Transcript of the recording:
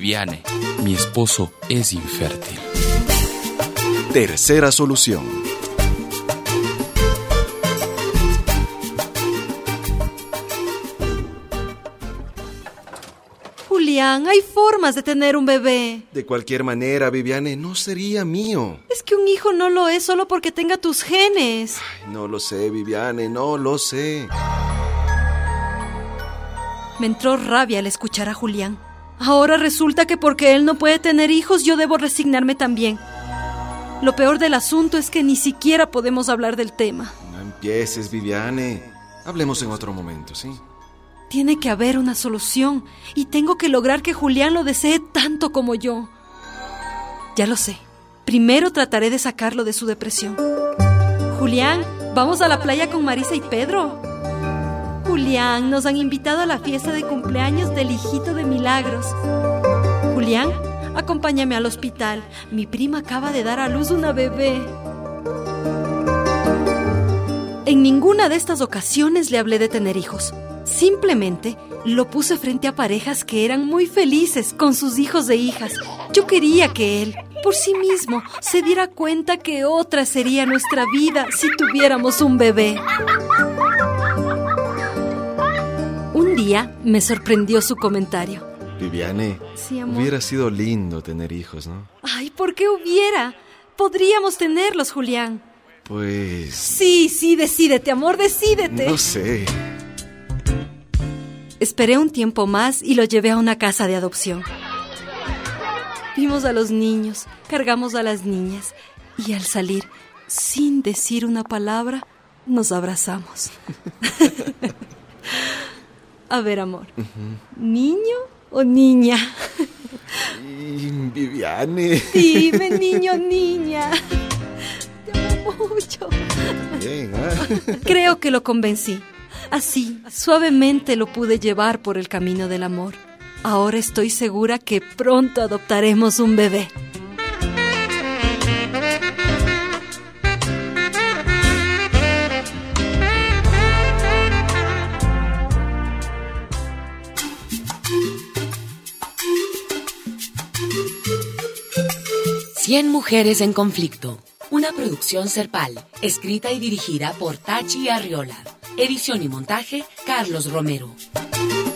Viviane, mi esposo es infértil. Tercera solución. Julián, hay formas de tener un bebé. De cualquier manera, Viviane, no sería mío. Es que un hijo no lo es solo porque tenga tus genes. Ay, no lo sé, Viviane, no lo sé. Me entró rabia al escuchar a Julián. Ahora resulta que porque él no puede tener hijos, yo debo resignarme también. Lo peor del asunto es que ni siquiera podemos hablar del tema. No empieces, Viviane. Hablemos en otro momento, ¿sí? Tiene que haber una solución y tengo que lograr que Julián lo desee tanto como yo. Ya lo sé. Primero trataré de sacarlo de su depresión. Julián, ¿vamos a la playa con Marisa y Pedro? Julián, nos han invitado a la fiesta de cumpleaños del hijito de Milagros. Julián, acompáñame al hospital. Mi prima acaba de dar a luz una bebé. En ninguna de estas ocasiones le hablé de tener hijos. Simplemente lo puse frente a parejas que eran muy felices con sus hijos e hijas. Yo quería que él, por sí mismo, se diera cuenta que otra sería nuestra vida si tuviéramos un bebé. Un día me sorprendió su comentario. Viviane, Sí, amor. hubiera sido lindo tener hijos, ¿no? Ay, ¿por qué hubiera? Podríamos tenerlos, Julián. Pues... Sí, decídete, amor, decídete. no sé. Esperé un tiempo más y lo llevé a una casa de adopción. Vimos a los niños, cargamos a las niñas y al salir, sin decir una palabra, nos abrazamos. A ver, amor, ¿niño o niña? Y Viviane... Dime, niño o niña. Te amo mucho. Bien, ¿eh? Creo que lo convencí. Así, suavemente lo pude llevar por el camino del amor. Ahora estoy segura que pronto adoptaremos un bebé. Cien mujeres en conflicto. Una producción Serpal, escrita y dirigida por Tachi Arriola. Edición y montaje, Carlos Romero.